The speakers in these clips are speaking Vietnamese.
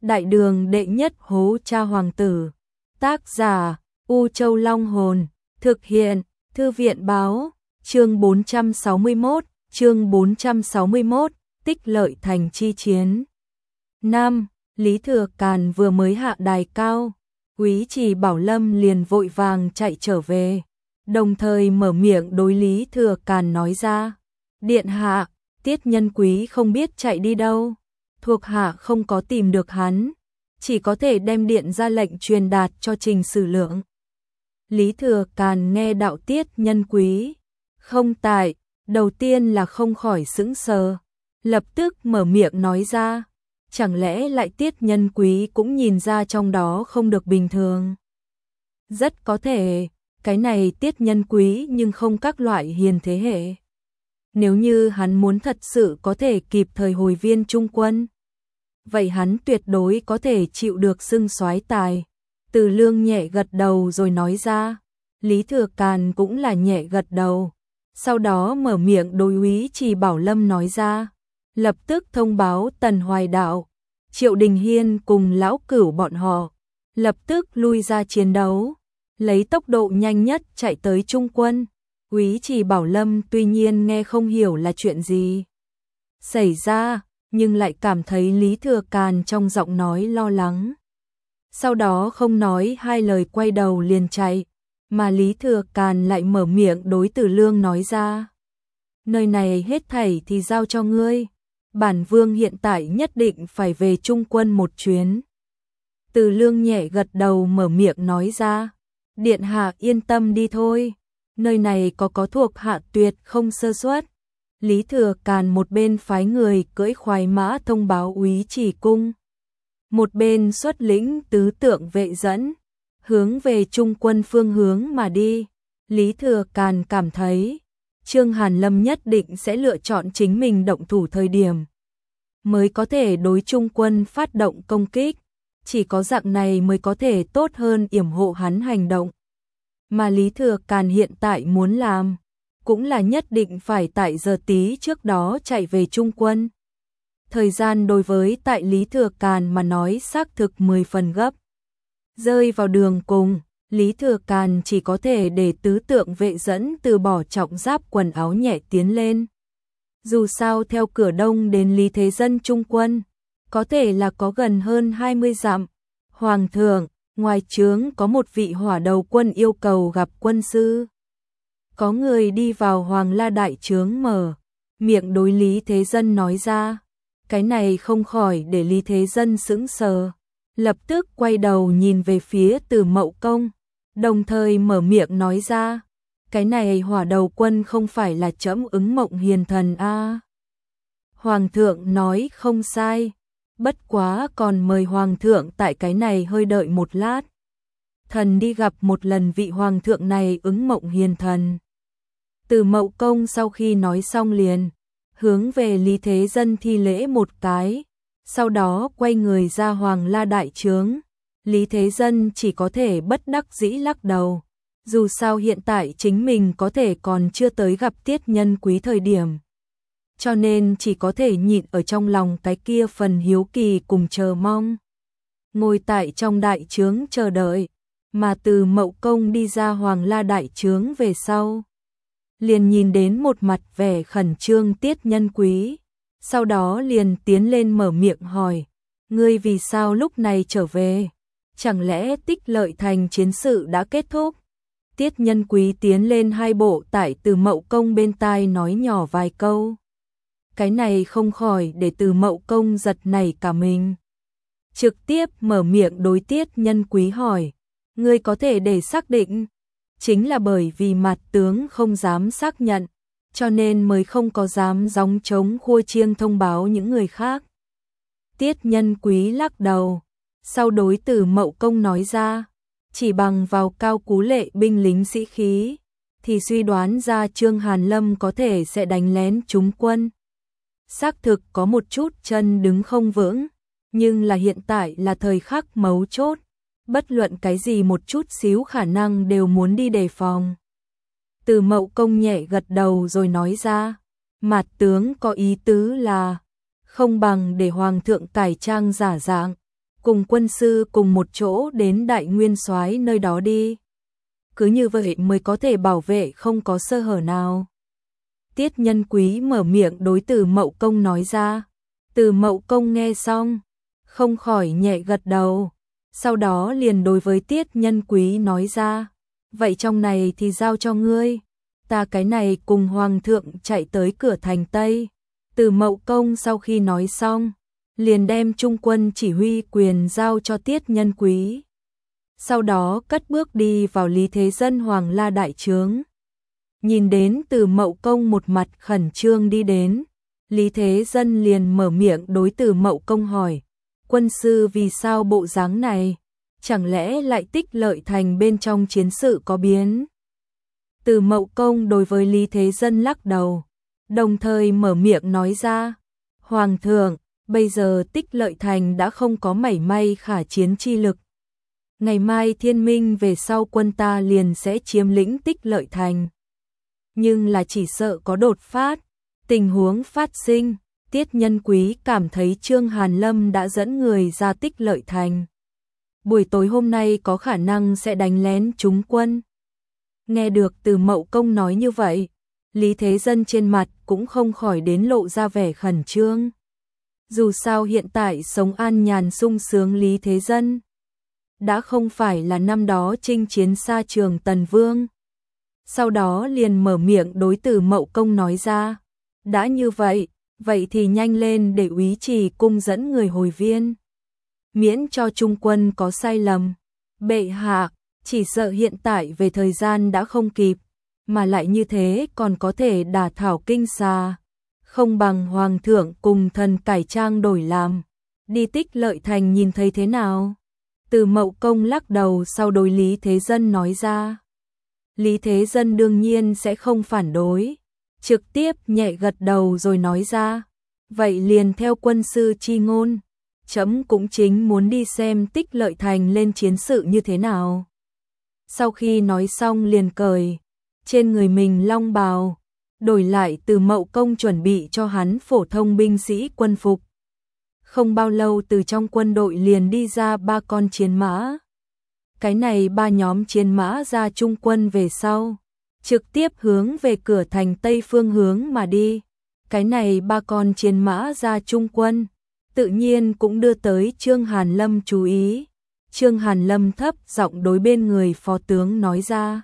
Đại đường đệ nhất hố cha hoàng tử. Tác giả U Châu Long Hồn. Thực hiện Thư viện Báo. Chương 461, Tích Lợi Thành chi chiến. Nam, Lý Thừa Càn vừa mới hạ đài cao, Úy Trì Bảo Lâm liền vội vàng chạy trở về, đồng thời mở miệng đối Lý Thừa Càn nói ra: "Điện hạ, Tiết Nhân Quý không biết chạy đi đâu, thuộc hạ không có tìm được hắn, chỉ có thể đem điện ra lệnh truyền đạt cho Trình Sử Lượng." Lý Thừa Càn nghe đạo Tiết Nhân Quý không tại, đầu tiên là không khỏi sững sờ, lập tức mở miệng nói ra: "Chẳng lẽ lại Tiết Nhân Quý cũng nhìn ra trong đó không được bình thường?" Rất có thể, cái này Tiết Nhân Quý nhưng không các loại hiền thế hệ. Nếu như hắn muốn thật sự có thể kịp thời hồi viên trung quân, vậy hắn tuyệt đối có thể chịu được xưng soái tài. Từ Lương nhẹ gật đầu rồi nói ra. Lý Thừa Càn cũng là nhẹ gật đầu, sau đó mở miệng đối Úy Trì Bảo Lâm nói ra: "Lập tức thông báo Tần Hoài Đạo, Triệu Đình Hiên cùng Lão Cửu bọn họ lập tức lui ra chiến đấu, lấy tốc độ nhanh nhất chạy tới trung quân." Úy Trì Bảo Lâm tuy nhiên nghe không hiểu là chuyện gì xảy ra, nhưng lại cảm thấy Lý Thừa Càn trong giọng nói lo lắng. Sau đó không nói hai lời quay đầu liền chạy, mà Lý Thừa Càn lại mở miệng đối Từ Lương nói ra: "Nơi này hết thảy thì giao cho ngươi, bản vương hiện tại nhất định phải về trung quân một chuyến." Từ Lương nhẹ gật đầu mở miệng nói ra: "Điện hạ yên tâm đi thôi, nơi này có thuộc hạ tuyệt không sơ suất." Lý Thừa Càn một bên phái người cưỡi khoái mã thông báo Úy Trì cung, một bên xuất lĩnh tứ tượng vệ dẫn, hướng về trung quân phương hướng mà đi. Lý Thừa Càn cảm thấy Trương Hàn Lâm nhất định sẽ lựa chọn chính mình động thủ thời điểm mới có thể đối trung quân phát động công kích, chỉ có dạng này mới có thể tốt hơn yểm hộ hắn hành động. Mà Lý Thừa Càn hiện tại muốn làm cũng là nhất định phải tại giờ tí trước đó chạy về trung quân. Thời gian đối với tại Lý Thừa Càn mà nói xác thực 10 phần gấp. Rơi vào đường cùng, Lý Thừa Càn chỉ có thể để tứ tượng vệ dẫn từ bỏ trọng giáp quần áo nhẹ tiến lên. Dù sao theo cửa đông đến Lý Thế Dân trung quân, có thể là có gần hơn 20 dặm. "Hoàng thượng, ngoài trướng có một vị hỏa đầu quân yêu cầu gặp quân sư." Có người đi vào Hoàng La đại trướng mở miệng đối Lý Thế Dân nói ra. Cái này không khỏi để Lý Thế Dân sững sờ, lập tức quay đầu nhìn về phía Từ Mậu Công, đồng thời mở miệng nói ra: "Cái này hỏa đầu quân không phải là trẫm Ứng Mộng Hiền Thần a?" Hoàng thượng nói không sai, bất quá còn mời Hoàng thượng tại cái này hơi đợi một lát. Thần đi gặp một lần vị Hoàng thượng này Ứng Mộng Hiền Thần. Từ Mậu Công sau khi nói xong liền hướng về Lý Thế Dân thi lễ một cái, sau đó quay người ra Hoàng La đại trướng. Lý Thế Dân chỉ có thể bất đắc dĩ lắc đầu, dù sao hiện tại chính mình có thể còn chưa tới gặp Tiết Nhân Quý thời điểm, cho nên chỉ có thể nhịn ở trong lòng cái kia phần hiếu kỳ cùng chờ mong. Ngồi tại trong đại trướng chờ đợi, mà Từ Mậu Công đi ra Hoàng La đại trướng về sau, liền nhìn đến một mặt vẻ khẩn trương Tiết Nhân Quý, sau đó liền tiến lên mở miệng hỏi: "Ngươi vì sao lúc này trở về? Chẳng lẽ Tích Lợi Thành chiến sự đã kết thúc?" Tiết Nhân Quý tiến lên hai bộ tại Từ Mậu Công bên tai nói nhỏ vài câu. Cái này không khỏi để Từ Mậu Công giật nảy cả mình. Trực tiếp mở miệng đối Tiết Nhân Quý hỏi: "Ngươi có thể để xác định?" Chính là bởi vì mặt tướng không dám xác nhận, cho nên mới không có dám gióng trống khua chiêng thông báo những người khác. Tiết Nhân Quý lắc đầu, sau đối Từ Mậu Công nói ra: "Chỉ bằng vào cao cú lệ binh lính sĩ khí, thì suy đoán ra Trương Hàn Lâm có thể sẽ đánh lén chúng quân. Xác thực có một chút chân đứng không vững, nhưng là hiện tại là thời khắc mấu chốt. Bất luận cái gì một chút xíu khả năng đều muốn đi đề phòng." Từ Mậu Công nhẹ gật đầu rồi nói ra: "Mạt tướng có ý tứ là không bằng để Hoàng thượng cải trang giả dạng, cùng quân sư cùng một chỗ đến Đại Nguyên Soái nơi đó đi. Cứ như vậy mới có thể bảo vệ không có sơ hở nào. Tiết Nhân Quý mở miệng đối Từ Mậu Công nói ra. Từ Mậu Công nghe xong, không khỏi nhẹ gật đầu. Sau đó liền đối với Tiết Nhân Quý nói ra. Vậy trong này thì giao cho ngươi. Ta cái này cùng Hoàng thượng chạy tới cửa thành Tây. Từ Mậu Công sau khi nói xong, liền đem trung quân chỉ huy quyền giao cho Tiết Nhân Quý. Sau đó cất bước đi vào Lý Thế Dân Hoàng La đại trướng. Nhìn đến Từ Mậu Công một mặt khẩn trương đi đến, Lý Thế Dân liền mở miệng đối Từ Mậu Công hỏi, quân sư vì sao bộ dáng này, chẳng lẽ lại Tích Lợi Thành bên trong chiến sự có biến? Từ Mậu Công đối với Lý Thế Dân lắc đầu, đồng thời mở miệng nói ra, Hoàng thượng, bây giờ Tích Lợi Thành đã không có mảy may khả chiến chi lực. Ngày mai thiên minh về sau quân ta liền sẽ chiếm lĩnh Tích Lợi Thành. Nhưng là chỉ sợ có đột phát, tình huống phát sinh, Tiết Nhân Quý cảm thấy Trương Hàn Lâm đã dẫn người ra Tích Lợi Thành. Buổi tối hôm nay có khả năng sẽ đánh lén chúng quân. Nghe được Từ Mậu Công nói như vậy, Lý Thế Dân trên mặt cũng không khỏi đến lộ ra vẻ khẩn trương. Dù sao hiện tại sống an nhàn sung sướng Lý Thế Dân đã không phải là năm đó chinh chiến xa Trường Tần Vương. Sau đó liền mở miệng đối Từ Mậu Công nói ra, đã như vậy, vậy thì nhanh lên để úy trì cung dẫn người hồi viên. Miễn cho trung quân có sai lầm. Bệ hạ, chỉ sợ hiện tại về thời gian đã không kịp, mà lại như thế còn có thể đả thảo kinh xà. Không bằng Hoàng thượng cùng thần cải trang đổi làm. Đi Tích Lợi Thành nhìn thấy thế nào? Từ Mậu Công lắc đầu sau đối Lý Thế Dân nói ra. Lý Thế Dân đương nhiên sẽ không phản đối, trực tiếp nhẹ gật đầu rồi nói ra, vậy liền theo quân sư chi ngôn, trẫm cũng chính muốn đi xem Tích Lợi Thành lên chiến sự như thế nào. Sau khi nói xong liền cởi trên người mình long bào, đổi lại Từ Mậu Công chuẩn bị cho hắn phổ thông binh sĩ quân phục. Không bao lâu từ trong quân đội liền đi ra 3 con chiến mã. Cái này 3 nhóm chiến mã ra trung quân về sau, trực tiếp hướng về cửa thành Tây phương hướng mà đi. Cái này 3 con chiến mã ra trung quân, tự nhiên cũng đưa tới Trương Hàn Lâm chú ý. Trương Hàn Lâm thấp giọng đối bên người phó tướng nói ra,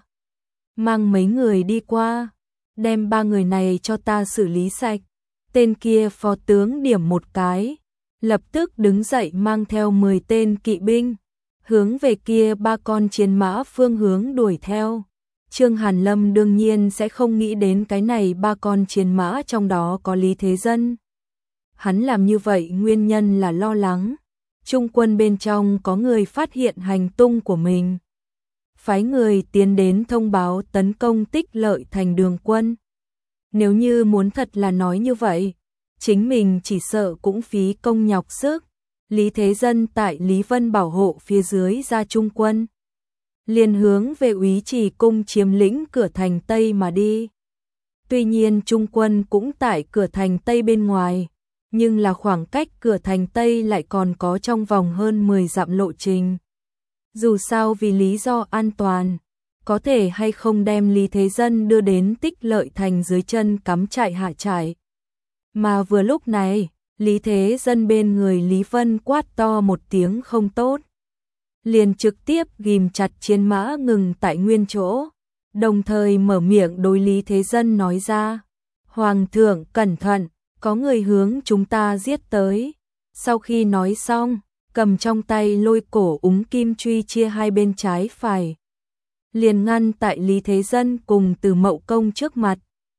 mang mấy người đi qua, đem 3 người này cho ta xử lý sạch. Tên kia phó tướng điểm một cái, lập tức đứng dậy mang theo 10 tên kỵ binh, hướng về kia 3 con chiến mã phương hướng đuổi theo. Trương Hàn Lâm đương nhiên sẽ không nghĩ đến cái này 3 con chiến mã trong đó có Lý Thế Dân. Hắn làm như vậy nguyên nhân là lo lắng trung quân bên trong có người phát hiện hành tung của mình, phái người tiến đến thông báo tấn công Tích Lợi Thành đường quân. Nếu như muốn thật là nói như vậy, chính mình chỉ sợ cũng phí công nhọc sức. Lý Thế Dân tại Lý Vân bảo hộ phía dưới ra trung quân, liền hướng về úy trì cung chiếm lĩnh cửa thành Tây mà đi. Tuy nhiên trung quân cũng tại cửa thành Tây bên ngoài, nhưng là khoảng cách cửa thành Tây lại còn có trong vòng hơn 10 dặm lộ trình. Dù sao vì lý do an toàn, có thể hay không đem Lý Thế Dân đưa đến Tích Lợi Thành dưới chân cắm trại hạ trại. Mà vừa lúc này, Lý Thế Dân bên người Lý Vân quát to một tiếng không tốt, liền trực tiếp ghim chặt chiến mã ngừng tại nguyên chỗ, đồng thời mở miệng đối Lý Thế Dân nói ra, Hoàng thượng cẩn thận, có người hướng chúng ta giết tới. Sau khi nói xong, cầm trong tay lôi cổ úng kim truy chia hai bên trái phải, liền ngăn tại Lý Thế Dân cùng Từ Mậu Công trước mặt.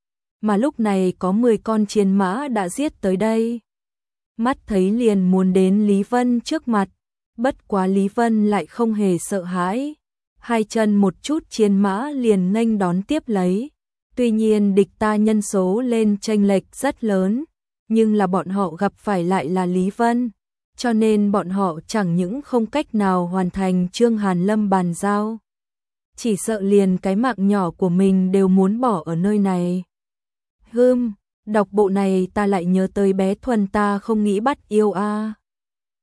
Mà lúc này có 10 con chiến mã đã giết tới đây. Mắt thấy liền muốn đến Lý Vân trước mặt, bất quá Lý Vân lại không hề sợ hãi, hai chân một chút chiến mã liền nghênh đón tiếp lấy. Tuy nhiên địch ta nhân số lên chênh lệch rất lớn, nhưng là bọn họ gặp phải lại là Lý Vân, cho nên bọn họ chẳng những không cách nào hoàn thành Trương Hàn Lâm bàn giao, chỉ sợ liền cái mạng nhỏ của mình đều muốn bỏ ở nơi này. Đọc bộ này ta lại nhớ tới bé Thuần ta không nghĩ bắt yêu a.